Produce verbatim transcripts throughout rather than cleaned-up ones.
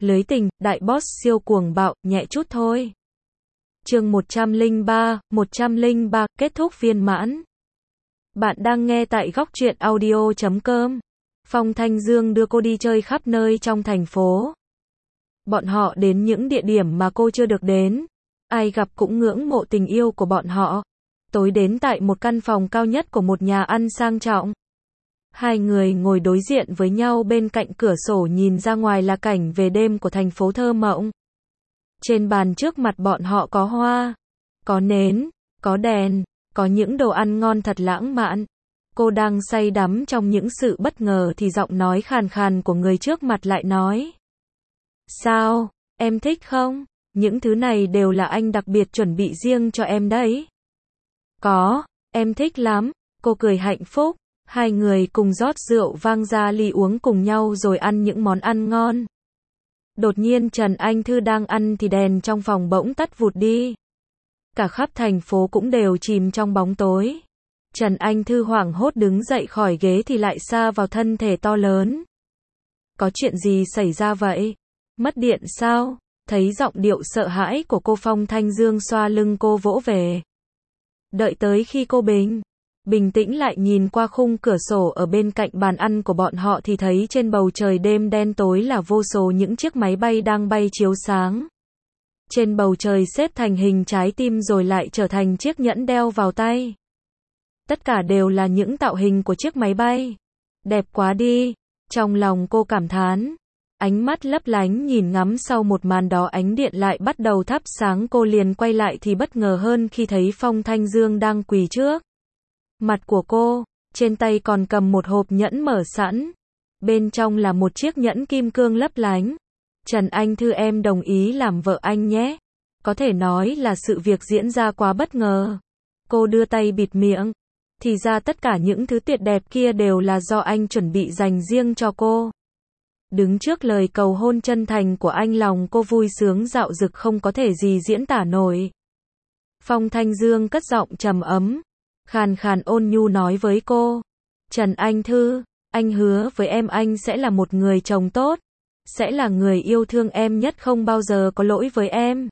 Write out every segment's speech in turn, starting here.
Lưới tình, đại boss siêu cuồng bạo, nhẹ chút thôi. Chương một trăm lẻ ba, một trăm lẻ ba, kết thúc viên mãn. Bạn đang nghe tại góc truyện audio chấm com. Phong Thanh Dương đưa cô đi chơi khắp nơi trong thành phố. Bọn họ đến những địa điểm mà cô chưa được đến. Ai gặp cũng ngưỡng mộ tình yêu của bọn họ. Tối đến tại một căn phòng cao nhất của một nhà ăn sang trọng. Hai người ngồi đối diện với nhau bên cạnh cửa sổ, nhìn ra ngoài là cảnh về đêm của thành phố thơ mộng. Trên bàn trước mặt bọn họ có hoa, có nến, có đèn, có những đồ ăn ngon thật lãng mạn. Cô đang say đắm trong những sự bất ngờ thì giọng nói khàn khàn của người trước mặt lại nói: "Sao, em thích không? Những thứ này đều là anh đặc biệt chuẩn bị riêng cho em đấy." "Có, em thích lắm." Cô cười hạnh phúc. Hai người cùng rót rượu vang ra ly uống cùng nhau rồi ăn những món ăn ngon. Đột nhiên Trần Anh Thư đang ăn thì đèn trong phòng bỗng tắt vụt đi. Cả khắp thành phố cũng đều chìm trong bóng tối. Trần Anh Thư hoảng hốt đứng dậy khỏi ghế thì lại sa vào thân thể to lớn. "Có chuyện gì xảy ra vậy? Mất điện sao?" Thấy giọng điệu sợ hãi của cô, Phong Thanh Dương xoa lưng cô vỗ về. Đợi tới khi cô bình bình tĩnh lại nhìn qua khung cửa sổ ở bên cạnh bàn ăn của bọn họ thì thấy trên bầu trời đêm đen tối là vô số những chiếc máy bay đang bay chiếu sáng. Trên bầu trời xếp thành hình trái tim rồi lại trở thành chiếc nhẫn đeo vào tay. Tất cả đều là những tạo hình của chiếc máy bay. Đẹp quá đi. Trong lòng cô cảm thán. Ánh mắt lấp lánh nhìn ngắm sau một màn đó, ánh điện lại bắt đầu thắp sáng. Cô liền quay lại thì bất ngờ hơn khi thấy Phong Thanh Dương đang quỳ trước mặt của cô, trên tay còn cầm một hộp nhẫn mở sẵn. Bên trong là một chiếc nhẫn kim cương lấp lánh. "Trần Anh Thư, em đồng ý làm vợ anh nhé." Có thể nói là sự việc diễn ra quá bất ngờ. Cô đưa tay bịt miệng. Thì ra tất cả những thứ tuyệt đẹp kia đều là do anh chuẩn bị dành riêng cho cô. Đứng trước lời cầu hôn chân thành của anh, lòng cô vui sướng dạo dực không có thể gì diễn tả nổi. Phong Thanh Dương cất giọng trầm ấm, khàn khàn ôn nhu nói với cô: "Trần Anh Thư, anh hứa với em anh sẽ là một người chồng tốt, sẽ là người yêu thương em nhất, không bao giờ có lỗi với em.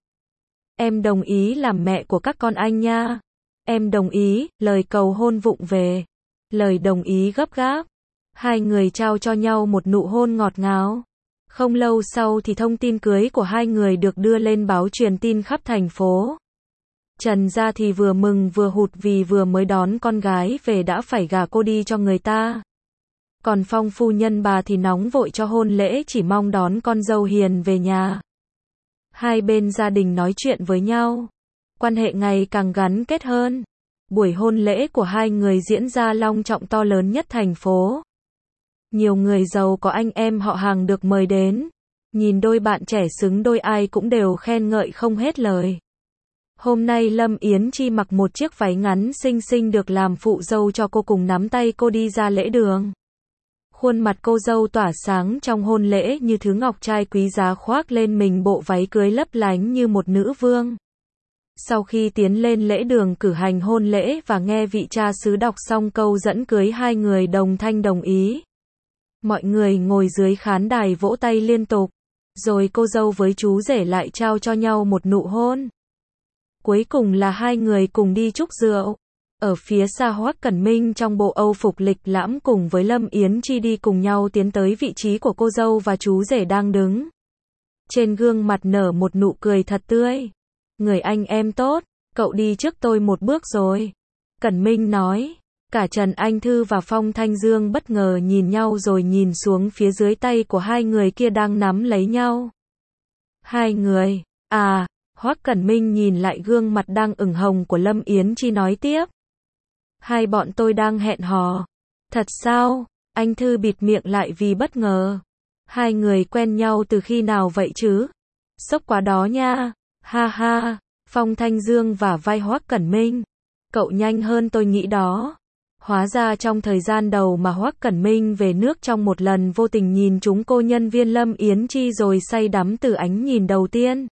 Em đồng ý làm mẹ của các con anh nha. Em đồng ý." Lời cầu hôn vụng về, lời đồng ý gấp gáp. Hai người trao cho nhau một nụ hôn ngọt ngào. Không lâu sau thì thông tin cưới của hai người được đưa lên báo truyền tin khắp thành phố. Trần gia thì vừa mừng vừa hụt vì vừa mới đón con gái về đã phải gả cô đi cho người ta. Còn Phong phu nhân bà thì nóng vội cho hôn lễ, chỉ mong đón con dâu hiền về nhà. Hai bên gia đình nói chuyện với nhau, quan hệ ngày càng gắn kết hơn. Buổi hôn lễ của hai người diễn ra long trọng, to lớn nhất thành phố. Nhiều người giàu có anh em họ hàng được mời đến. Nhìn đôi bạn trẻ xứng đôi ai cũng đều khen ngợi không hết lời. Hôm nay Lâm Yến Chi mặc một chiếc váy ngắn xinh xinh được làm phụ dâu cho cô, cùng nắm tay cô đi ra lễ đường. Khuôn mặt cô dâu tỏa sáng trong hôn lễ như thứ ngọc trai quý giá, khoác lên mình bộ váy cưới lấp lánh như một nữ vương. Sau khi tiến lên lễ đường cử hành hôn lễ và nghe vị cha xứ đọc xong câu dẫn cưới, hai người đồng thanh đồng ý. Mọi người ngồi dưới khán đài vỗ tay liên tục. Rồi cô dâu với chú rể lại trao cho nhau một nụ hôn. Cuối cùng là hai người cùng đi chúc rượu. Ở phía xa, Hoắc Cẩn Minh trong bộ Âu phục lịch lãm cùng với Lâm Yến Chi đi cùng nhau tiến tới vị trí của cô dâu và chú rể đang đứng. Trên gương mặt nở một nụ cười thật tươi. "Người anh em tốt, cậu đi trước tôi một bước rồi." Cẩn Minh nói. Cả Trần Anh Thư và Phong Thanh Dương bất ngờ nhìn nhau rồi nhìn xuống phía dưới tay của hai người kia đang nắm lấy nhau. "Hai người, à." Hoắc Cẩn Minh nhìn lại gương mặt đang ửng hồng của Lâm Yến Chi nói tiếp: "Hai bọn tôi đang hẹn hò." "Thật sao?" Anh Thư bịt miệng lại vì bất ngờ. "Hai người quen nhau từ khi nào vậy chứ? Sốc quá đó nha." "Ha ha." Phong Thanh Dương vả vai Hoắc Cẩn Minh. "Cậu nhanh hơn tôi nghĩ đó." Hóa ra trong thời gian đầu mà Hoắc Cẩn Minh về nước, trong một lần vô tình nhìn trúng cô nhân viên Lâm Yến Chi rồi say đắm từ ánh nhìn đầu tiên.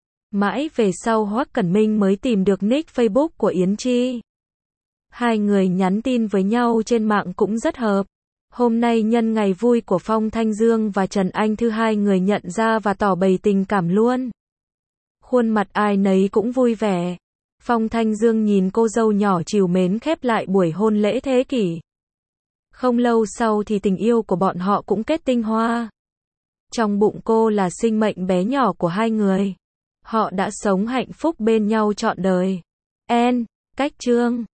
Mãi về sau Hoắc Cẩn Minh mới tìm được nick Facebook của Yến Chi. Hai người nhắn tin với nhau trên mạng cũng rất hợp. Hôm nay nhân ngày vui của Phong Thanh Dương và Trần Anh Thư, hai người nhận ra và tỏ bày tình cảm luôn. Khuôn mặt ai nấy cũng vui vẻ. Phong Thanh Dương nhìn cô dâu nhỏ trìu mến khép lại buổi hôn lễ thế kỷ. Không lâu sau thì tình yêu của bọn họ cũng kết tinh hoa. Trong bụng cô là sinh mệnh bé nhỏ của hai người. Họ đã sống hạnh phúc bên nhau trọn đời. End. Cách chương